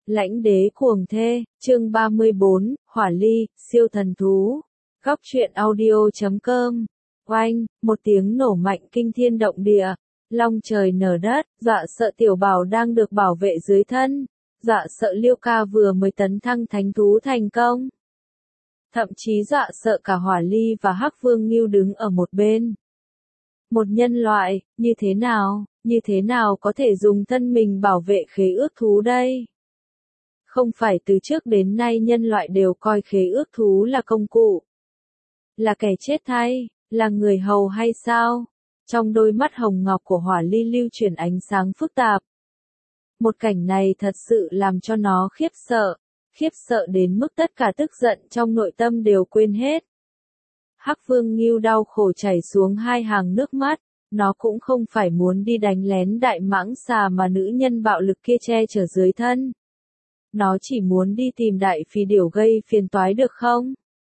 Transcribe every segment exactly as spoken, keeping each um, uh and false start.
Lãnh đế cuồng thê, chương ba mươi bốn, Hỏa Ly, siêu thần thú. Góc truyện audio chấm com. Oanh, một tiếng nổ mạnh kinh thiên động địa, long trời nở đất, dọa sợ Tiểu Bảo đang được bảo vệ dưới thân, dọa sợ Liêu Ca vừa mới tấn thăng thánh thú thành công. Thậm chí dọa sợ cả Hỏa Ly và Hắc Vương Ngưu đứng ở một bên. Một nhân loại, như thế nào, như thế nào có thể dùng thân mình bảo vệ khế ước thú đây? Không phải từ trước đến nay nhân loại đều coi khế ước thú là công cụ, là kẻ chết thay, là người hầu hay sao? Trong đôi mắt hồng ngọc của Hỏa Ly lưu chuyển ánh sáng phức tạp. Một cảnh này thật sự làm cho nó khiếp sợ, khiếp sợ đến mức tất cả tức giận trong nội tâm đều quên hết. Hắc Vương Ngưu đau khổ chảy xuống hai hàng nước mắt, nó cũng không phải muốn đi đánh lén đại mãng xà mà nữ nhân bạo lực kia che chở dưới thân. Nó chỉ muốn đi tìm đại phì điểu gây phiền toái được không?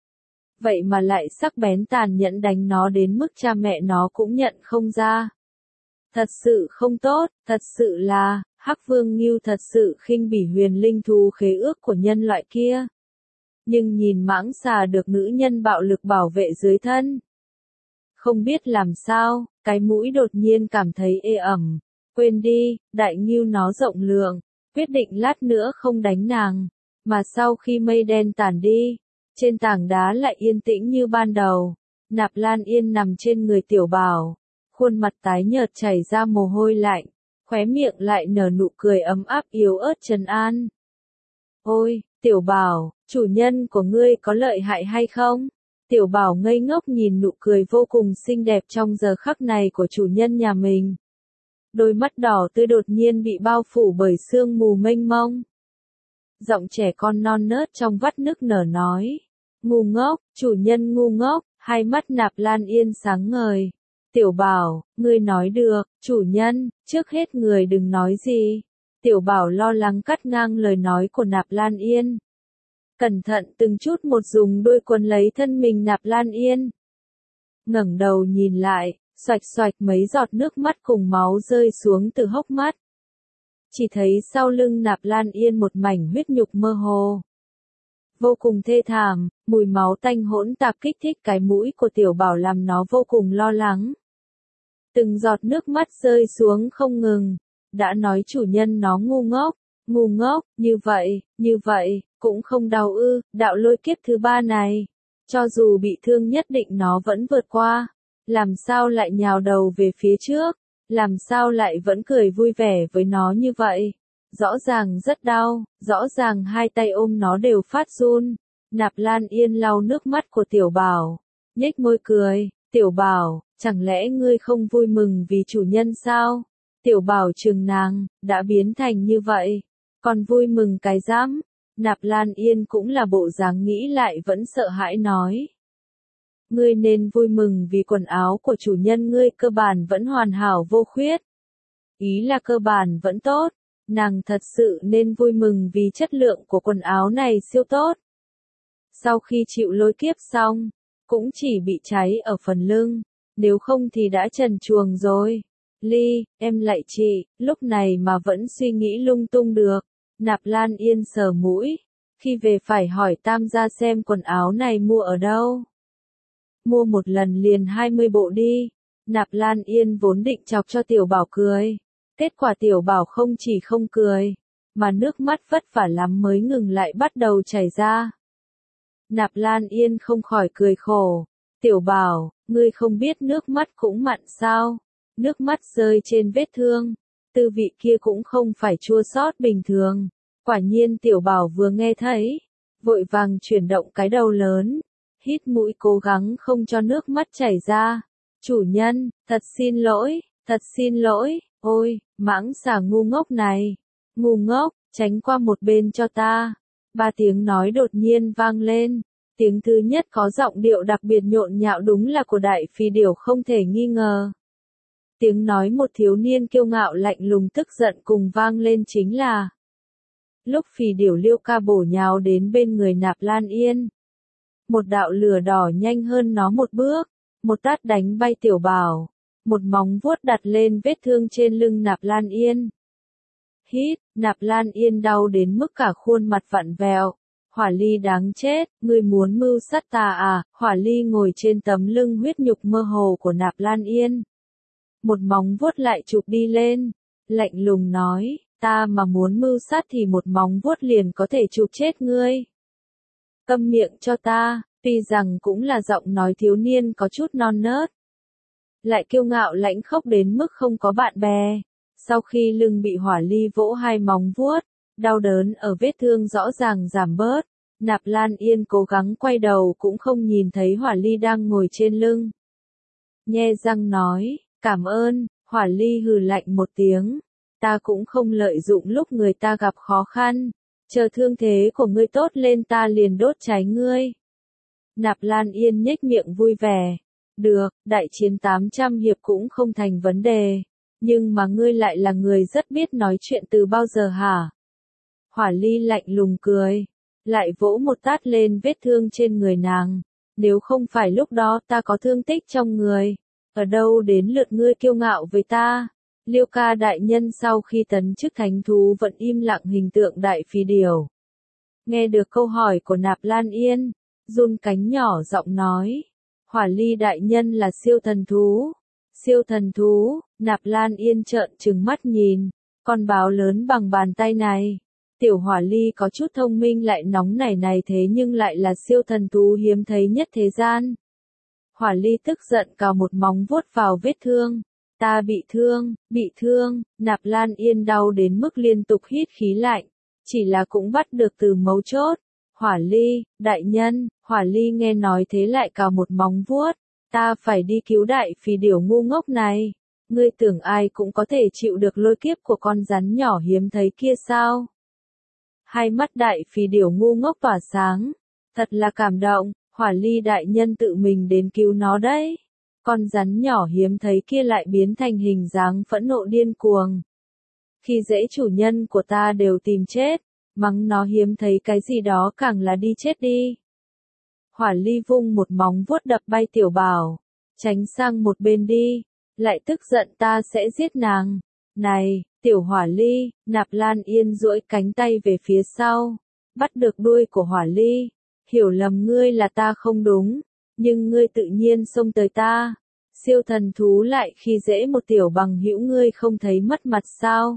Vậy mà lại sắc bén tàn nhẫn đánh nó đến mức cha mẹ nó cũng nhận không ra. Thật sự không tốt, thật sự là, Hắc Vương Ngưu thật sự khinh bỉ huyền linh thú khế ước của nhân loại kia. Nhưng nhìn mãng xà được nữ nhân bạo lực bảo vệ dưới thân. Không biết làm sao, cái mũi đột nhiên cảm thấy ê ẩm. Quên đi, đại ngưu nó rộng lượng, quyết định lát nữa không đánh nàng. Mà sau khi mây đen tản đi, trên tảng đá lại yên tĩnh như ban đầu. Nạp Lan Yên nằm trên người Tiểu Bảo, khuôn mặt tái nhợt chảy ra mồ hôi lạnh, khóe miệng lại nở nụ cười ấm áp yếu ớt trấn an. Ôi, Tiểu Bảo, chủ nhân của ngươi có lợi hại hay không? Tiểu Bảo ngây ngốc nhìn nụ cười vô cùng xinh đẹp trong giờ khắc này của chủ nhân nhà mình. Đôi mắt đỏ tươi đột nhiên bị bao phủ bởi sương mù mênh mông. Giọng trẻ con non nớt trong vắt nức nở nói. Ngu ngốc, chủ nhân ngu ngốc, hai mắt Nạp Lan Yên sáng ngời. Tiểu Bảo, ngươi nói được, chủ nhân, trước hết người đừng nói gì. Tiểu Bảo lo lắng cắt ngang lời nói của Nạp Lan Yên. Cẩn thận từng chút một dùng đôi quần lấy thân mình Nạp Lan Yên. Ngẩng đầu nhìn lại, xoạch xoạch mấy giọt nước mắt cùng máu rơi xuống từ hốc mắt. Chỉ thấy sau lưng Nạp Lan Yên một mảnh huyết nhục mơ hồ. Vô cùng thê thảm, mùi máu tanh hỗn tạp kích thích cái mũi của Tiểu Bảo làm nó vô cùng lo lắng. Từng giọt nước mắt rơi xuống không ngừng, đã nói chủ nhân nó ngu ngốc, ngu ngốc, như vậy, như vậy, cũng không đau ư, đạo lôi kiếp thứ ba này. Cho dù bị thương nhất định nó vẫn vượt qua, làm sao lại nhào đầu về phía trước, làm sao lại vẫn cười vui vẻ với nó như vậy. Rõ ràng rất đau, rõ ràng hai tay ôm nó đều phát run. Nạp Lan Yên lau nước mắt của Tiểu Bảo, nhếch môi cười, Tiểu Bảo, chẳng lẽ ngươi không vui mừng vì chủ nhân sao? Tiểu Bảo trừng nàng, đã biến thành như vậy, còn vui mừng cái dám. Nạp Lan Yên cũng là bộ dáng nghĩ lại vẫn sợ hãi nói. Ngươi nên vui mừng vì quần áo của chủ nhân ngươi cơ bản vẫn hoàn hảo vô khuyết. Ý là cơ bản vẫn tốt. Nàng thật sự nên vui mừng vì chất lượng của quần áo này siêu tốt. Sau khi chịu lôi kiếp xong, cũng chỉ bị cháy ở phần lưng, nếu không thì đã trần truồng rồi. Ly, em lại chị, lúc này mà vẫn suy nghĩ lung tung được. Nạp Lan Yên sờ mũi, khi về phải hỏi Tam gia xem quần áo này mua ở đâu. Mua một lần liền hai mươi bộ đi. Nạp Lan Yên vốn định chọc cho Tiểu Bảo cười. Kết quả Tiểu Bảo không chỉ không cười, mà nước mắt vất vả lắm mới ngừng lại bắt đầu chảy ra. Nạp Lan Yên không khỏi cười khổ. Tiểu Bảo, ngươi không biết nước mắt cũng mặn sao? Nước mắt rơi trên vết thương, tư vị kia cũng không phải chua xót bình thường. Quả nhiên Tiểu Bảo vừa nghe thấy, vội vàng chuyển động cái đầu lớn, hít mũi cố gắng không cho nước mắt chảy ra. Chủ nhân, thật xin lỗi, thật xin lỗi. Ôi, mãng xà ngu ngốc này, ngu ngốc, tránh qua một bên cho ta. Ba tiếng nói đột nhiên vang lên. Tiếng thứ nhất có giọng điệu đặc biệt nhộn nhạo đúng là của đại phì điểu không thể nghi ngờ. Tiếng nói một thiếu niên kiêu ngạo lạnh lùng tức giận cùng vang lên chính là. Lúc phì điểu Liêu Ca bổ nhào đến bên người Nạp Lan Yên. Một đạo lửa đỏ nhanh hơn nó một bước, một tát đánh bay Tiểu Bảo. Một móng vuốt đặt lên vết thương trên lưng Nạp Lan Yên. hít, Nạp Lan Yên đau đến mức cả khuôn mặt vặn vẹo. Hỏa Ly đáng chết, ngươi muốn mưu sát ta à? Hỏa Ly ngồi trên tấm lưng huyết nhục mơ hồ của Nạp Lan Yên. Một móng vuốt lại chụp đi lên, lạnh lùng nói, ta mà muốn mưu sát thì một móng vuốt liền có thể chụp chết ngươi. Câm miệng cho ta, tuy rằng cũng là giọng nói thiếu niên có chút non nớt. Lại kiêu ngạo lãnh khốc đến mức không có bạn bè. Sau khi lưng bị Hỏa Ly vỗ hai móng vuốt, đau đớn ở vết thương rõ ràng giảm bớt. Nạp Lan Yên cố gắng quay đầu cũng không nhìn thấy Hỏa Ly đang ngồi trên lưng. Nhe răng nói, cảm ơn. Hỏa Ly hừ lạnh một tiếng. Ta cũng không lợi dụng lúc người ta gặp khó khăn. Chờ thương thế của ngươi tốt lên ta liền đốt cháy ngươi. Nạp Lan Yên nhếch miệng vui vẻ. Được, đại chiến tám trăm hiệp cũng không thành vấn đề. Nhưng mà ngươi lại là người rất biết nói chuyện từ bao giờ hả? Hỏa Ly lạnh lùng cười. Lại vỗ một tát lên vết thương trên người nàng. Nếu không phải lúc đó ta có thương tích trong người. Ở đâu đến lượt ngươi kiêu ngạo với ta? Liêu ca đại nhân sau khi tấn chức thánh thú vẫn im lặng hình tượng đại phi điểu. Nghe được câu hỏi của Nạp Lan Yên, run cánh nhỏ giọng nói. Hỏa Ly đại nhân là siêu thần thú. Siêu thần thú, Nạp Lan Yên trợn trừng mắt nhìn. Con báo lớn bằng bàn tay này. Tiểu Hỏa Ly có chút thông minh lại nóng nảy này thế nhưng lại là siêu thần thú hiếm thấy nhất thế gian. Hỏa Ly tức giận cào một móng vuốt vào vết thương. Ta bị thương, bị thương, Nạp Lan Yên đau đến mức liên tục hít khí lạnh. Chỉ là cũng bắt được từ mấu chốt. Hỏa Ly, đại nhân, Hỏa Ly nghe nói thế lại cào một móng vuốt. Ta phải đi cứu đại phì điểu ngu ngốc này. Ngươi tưởng ai cũng có thể chịu được lôi kiếp của con rắn nhỏ hiếm thấy kia sao? Hai mắt đại phì điểu ngu ngốc tỏa sáng. Thật là cảm động, Hỏa Ly đại nhân tự mình đến cứu nó đấy. Con rắn nhỏ hiếm thấy kia lại biến thành hình dáng phẫn nộ điên cuồng. Khi dễ chủ nhân của ta đều tìm chết, mắng nó hiếm thấy cái gì đó càng là đi chết đi. Hỏa Ly vung một móng vuốt đập bay Tiểu Bảo, tránh sang một bên đi, lại tức giận ta sẽ giết nàng. Này, Tiểu Hỏa Ly, Nạp Lan Yên duỗi cánh tay về phía sau, bắt được đuôi của Hỏa Ly, hiểu lầm ngươi là ta không đúng, nhưng ngươi tự nhiên xông tới ta. Siêu thần thú lại khi dễ một tiểu bằng hữu ngươi không thấy mất mặt sao?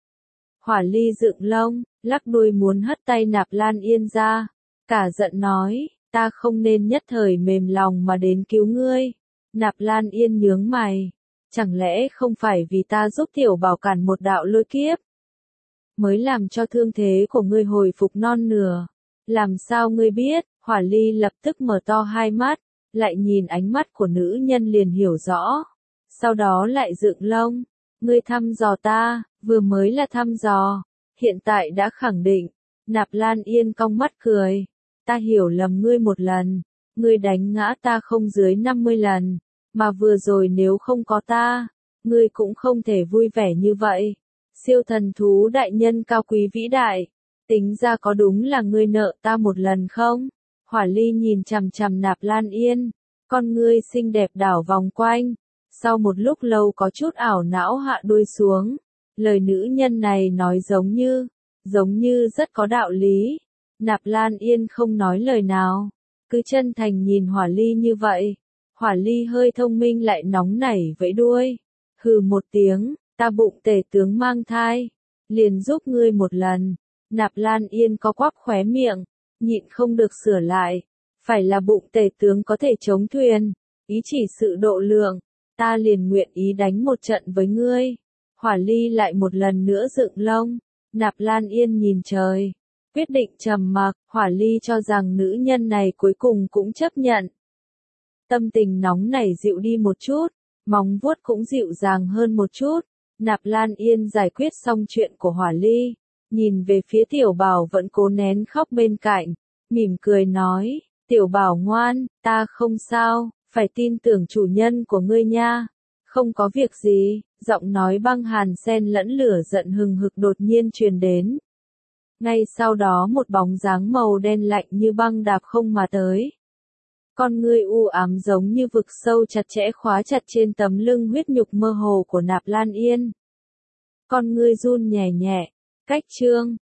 Hỏa Ly dựng lông, lắc đuôi muốn hất tay Nạp Lan Yên ra, cả giận nói, ta không nên nhất thời mềm lòng mà đến cứu ngươi. Nạp Lan Yên nhướng mày, chẳng lẽ không phải vì ta giúp tiểu bảo cản một đạo lôi kiếp, mới làm cho thương thế của ngươi hồi phục non nửa? Làm sao ngươi biết? Hỏa Ly lập tức mở to hai mắt, lại nhìn ánh mắt của nữ nhân liền hiểu rõ. Sau đó lại dựng lông, ngươi thăm dò ta, vừa mới là thăm dò, hiện tại đã khẳng định. Nạp Lan Yên cong mắt cười, ta hiểu lầm ngươi một lần, ngươi đánh ngã ta không dưới năm mươi lần, mà vừa rồi nếu không có ta, ngươi cũng không thể vui vẻ như vậy. Siêu thần thú đại nhân cao quý vĩ đại, tính ra có đúng là ngươi nợ ta một lần không? Hỏa Ly nhìn chằm chằm Nạp Lan Yên, con ngươi xinh đẹp đảo vòng quanh, sau một lúc lâu có chút ảo não hạ đuôi xuống. Lời nữ nhân này nói giống như, giống như rất có đạo lý. Nạp Lan Yên không nói lời nào, cứ chân thành nhìn Hỏa Ly như vậy. Hỏa Ly hơi thông minh lại nóng nảy vẫy đuôi, hừ một tiếng, ta bụng tể tướng mang thai, liền giúp ngươi một lần. Nạp Lan Yên có quắp khóe miệng, nhịn không được sửa lại, phải là bụng tể tướng có thể chống thuyền, ý chỉ sự độ lượng, ta liền nguyện ý đánh một trận với ngươi. Hỏa Ly lại một lần nữa dựng lông, Nạp Lan Yên nhìn trời, quyết định trầm mặc. Hỏa Ly cho rằng nữ nhân này cuối cùng cũng chấp nhận. Tâm tình nóng nảy dịu đi một chút, móng vuốt cũng dịu dàng hơn một chút. Nạp Lan Yên giải quyết xong chuyện của Hỏa Ly, nhìn về phía Tiểu Bảo vẫn cố nén khóc bên cạnh, mỉm cười nói, Tiểu Bảo ngoan, ta không sao, phải tin tưởng chủ nhân của ngươi nha. Không có việc gì, giọng nói băng hàn xen lẫn lửa giận hừng hực đột nhiên truyền đến. Ngay sau đó một bóng dáng màu đen lạnh như băng đạp không mà tới. Con ngươi u ám giống như vực sâu chặt chẽ khóa chặt trên tấm lưng huyết nhục mơ hồ của Nạp Lan Yên. Con ngươi run nhẹ nhẹ, Cách chương